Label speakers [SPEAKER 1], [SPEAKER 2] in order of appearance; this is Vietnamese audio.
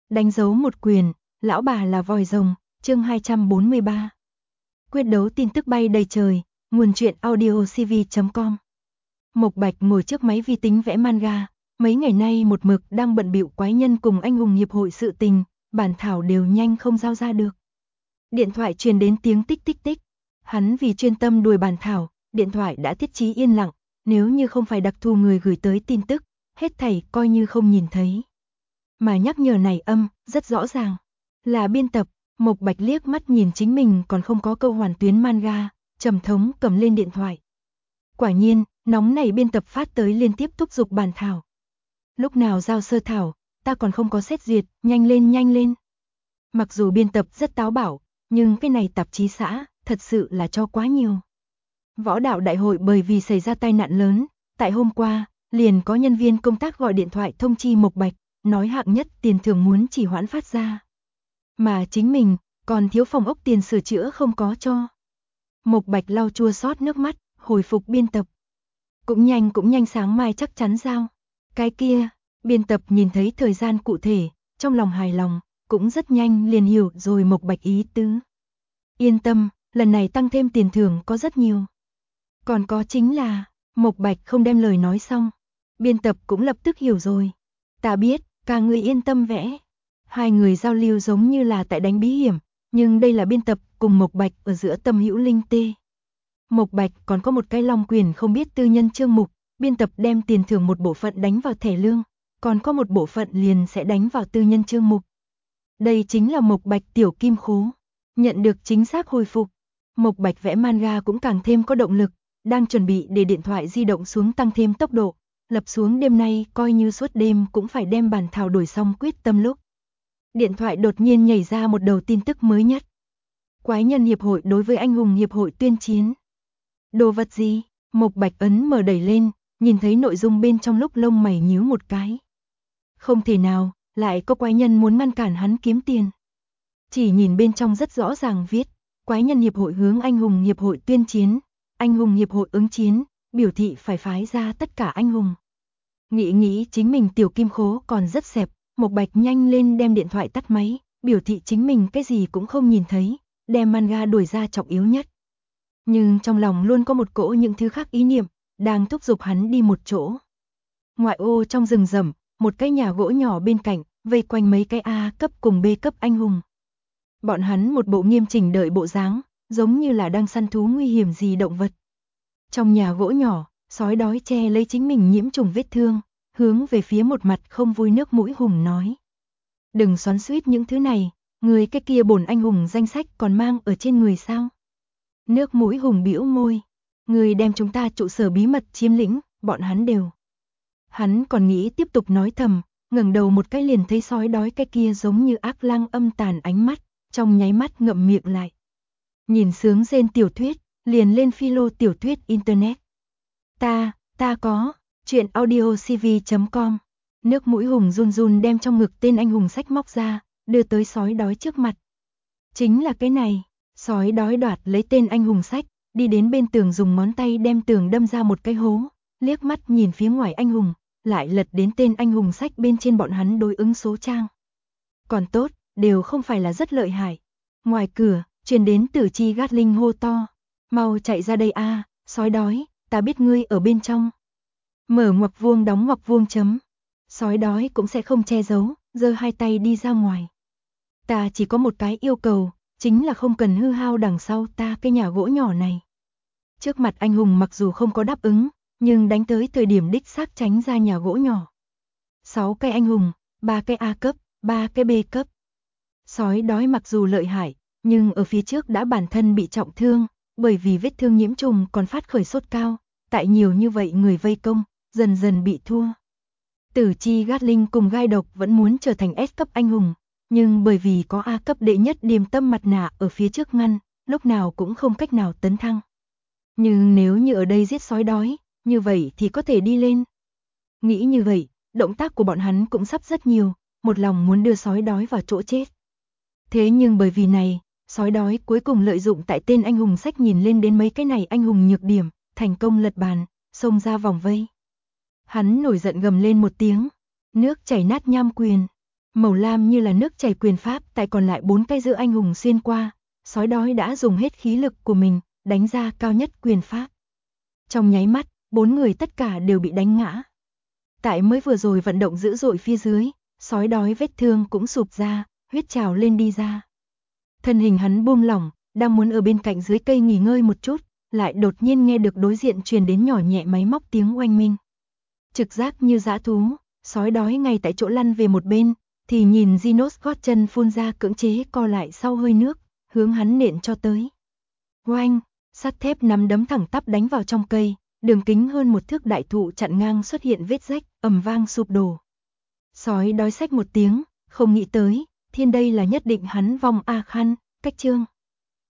[SPEAKER 1] Đánh dấu một quyền, lão bà là vòi rồng, chương 243. Quyết đấu tin tức bay đầy trời, nguồn truyện audiocv.com. Mộc Bạch ngồi trước máy vi tính vẽ manga, mấy ngày nay một mực đang bận bịu quái nhân cùng anh hùng hiệp hội sự tình, bản thảo đều nhanh không giao ra được. Điện thoại truyền đến tiếng tích tích tích, hắn vì chuyên tâm đuổi bản thảo, điện thoại đã thiết trí yên lặng, nếu như không phải đặc thù người gửi tới tin tức, hết thảy coi như không nhìn thấy. Mà nhắc nhở này rất rõ ràng, là biên tập. Mộc Bạch liếc mắt nhìn chính mình còn không có câu hoàn tuyến manga, trầm thống cầm lên điện thoại. Quả nhiên, nóng này biên tập phát tới liên tiếp thúc giục bản thảo. Lúc nào giao sơ thảo, ta còn không có xét duyệt, nhanh lên nhanh lên. Mặc dù biên tập rất táo bạo, nhưng cái này tạp chí xã, thật sự là cho quá nhiều. Võ đạo đại hội bởi vì xảy ra tai nạn lớn, tại hôm qua, liền có nhân viên công tác gọi điện thoại thông chi Mộc Bạch, nói hạng nhất tiền thưởng muốn chỉ hoãn phát ra. Mà chính mình, còn thiếu phòng ốc tiền sửa chữa không có cho. Mộc Bạch lau chua xót nước mắt, hồi phục biên tập. Cũng nhanh sáng mai chắc chắn giao. Cái kia, biên tập nhìn thấy thời gian cụ thể, trong lòng hài lòng, cũng rất nhanh liền hiểu rồi Mộc Bạch ý tứ. Yên tâm, lần này tăng thêm tiền thưởng có rất nhiều. Còn có chính là, Mộc Bạch không đem lời nói xong. Biên tập cũng lập tức hiểu rồi. Ta biết, cả người yên tâm vẽ. Hai người giao lưu giống như là tại đánh bí hiểm, nhưng đây là biên tập cùng Mộc Bạch ở giữa tâm hữu linh tê. Mộc Bạch còn có một cái long quyền không biết tư nhân chương mục, biên tập đem tiền thưởng một bộ phận đánh vào thẻ lương, còn có một bộ phận liền sẽ đánh vào tư nhân chương mục. Đây chính là Mộc Bạch tiểu kim khố, nhận được chính xác hồi phục. Mộc Bạch vẽ manga cũng càng thêm có động lực, đang chuẩn bị để điện thoại di động xuống tăng thêm tốc độ, lập xuống đêm nay coi như suốt đêm cũng phải đem bản thảo đổi xong quyết tâm lúc. Điện thoại đột nhiên nhảy ra một đầu tin tức mới nhất. Quái nhân hiệp hội đối với anh hùng hiệp hội tuyên chiến. Đồ vật gì? Mộc Bạch ấn mở đẩy lên, nhìn thấy nội dung bên trong lúc lông mày nhíu một cái. Không thể nào, lại có quái nhân muốn ngăn cản hắn kiếm tiền. Chỉ nhìn bên trong rất rõ ràng viết, quái nhân hiệp hội hướng anh hùng hiệp hội tuyên chiến, anh hùng hiệp hội ứng chiến, biểu thị phải phái ra tất cả anh hùng. Nghĩ chính mình tiểu kim khố còn rất xẹp. Mộc Bạch nhanh lên đem điện thoại tắt máy, biểu thị chính mình cái gì cũng không nhìn thấy, đem manga đuổi ra trọng yếu nhất. Nhưng trong lòng luôn có một cỗ những thứ khác ý niệm, đang thúc giục hắn đi một chỗ. Ngoại ô trong rừng rậm, một cái nhà gỗ nhỏ bên cạnh, vây quanh mấy cái A cấp cùng B cấp anh hùng. Bọn hắn một bộ nghiêm chỉnh đợi bộ dáng, giống như là đang săn thú nguy hiểm gì động vật. Trong nhà gỗ nhỏ, sói đói che lấy chính mình nhiễm trùng vết thương, hướng về phía một mặt không vui nước mũi hùng nói. Đừng xoắn xuýt những thứ này, người cái kia bổn anh hùng danh sách còn mang ở trên người sao? Nước mũi hùng bĩu môi, người đem chúng ta trụ sở bí mật chiếm lĩnh, bọn hắn đều. Hắn còn nghĩ tiếp tục nói thầm, ngẩng đầu một cái liền thấy sói đói cái kia giống như ác lang âm tàn ánh mắt, trong nháy mắt ngậm miệng lại. Nhìn sướng rên tiểu thuyết, liền lên philo tiểu thuyết internet. Ta có. Chuyện audiocv.com. Nước mũi hùng run run đem trong ngực tên anh hùng sách móc ra, đưa tới sói đói trước mặt. Chính là cái này, sói đói đoạt lấy tên anh hùng sách, đi đến bên tường dùng ngón tay đem tường đâm ra một cái hố, liếc mắt nhìn phía ngoài anh hùng, lại lật đến tên anh hùng sách bên trên bọn hắn đối ứng số trang. Còn tốt, đều không phải là rất lợi hại. Ngoài cửa, truyền đến Tử Chi Gatling hô to, mau chạy ra đây a, sói đói, ta biết ngươi ở bên trong. Mở ngoặc vuông đóng ngoặc vuông chấm. Sói đói cũng sẽ không che giấu, giơ hai tay đi ra ngoài. Ta chỉ có một cái yêu cầu, chính là không cần hư hao đằng sau ta cái nhà gỗ nhỏ này. Trước mặt anh hùng mặc dù không có đáp ứng, nhưng đánh tới thời điểm đích xác tránh ra nhà gỗ nhỏ. 6 cái anh hùng, 3 cái A cấp, 3 cái B cấp. Sói đói mặc dù lợi hại, nhưng ở phía trước đã bản thân bị trọng thương, bởi vì vết thương nhiễm trùng còn phát khởi sốt cao, tại nhiều như vậy người vây công, dần dần bị thua. Tử Chi Gatling cùng gai độc vẫn muốn trở thành S cấp anh hùng, nhưng bởi vì có A cấp đệ nhất điềm tâm mặt nạ ở phía trước ngăn, lúc nào cũng không cách nào tấn thăng. Nhưng nếu như ở đây giết sói đói, như vậy thì có thể đi lên. Nghĩ như vậy, động tác của bọn hắn cũng sắp rất nhiều, một lòng muốn đưa sói đói vào chỗ chết. Thế nhưng bởi vì này, sói đói cuối cùng lợi dụng tại tên anh hùng sách nhìn lên đến mấy cái này anh hùng nhược điểm, thành công lật bàn, xông ra vòng vây. Hắn nổi giận gầm lên một tiếng, nước chảy nát nham quyền. Màu lam như là nước chảy quyền pháp, tại còn lại 4 cái giữa anh hùng xuyên qua, sói đói đã dùng hết khí lực của mình, đánh ra cao nhất quyền pháp. Trong nháy mắt, 4 người tất cả đều bị đánh ngã. Tại mới vừa rồi vận động dữ dội phía dưới, sói đói vết thương cũng sụp ra, huyết trào lên đi ra. Thân hình hắn buông lỏng, đang muốn ở bên cạnh dưới cây nghỉ ngơi một chút, lại đột nhiên nghe được đối diện truyền đến nhỏ nhẹ máy móc tiếng oanh minh. Trực giác như dã thú, sói đói ngay tại chỗ lăn về một bên, thì nhìn Genos gót chân phun ra cưỡng chế co lại sau hơi nước, hướng hắn nện cho tới. Oanh, sắt thép nắm đấm thẳng tắp đánh vào trong cây, đường kính hơn một thước đại thụ chặn ngang xuất hiện vết rách, ầm vang sụp đổ. Sói đói xách một tiếng, không nghĩ tới, thiên đây là nhất định hắn vong A Khan, cách chương.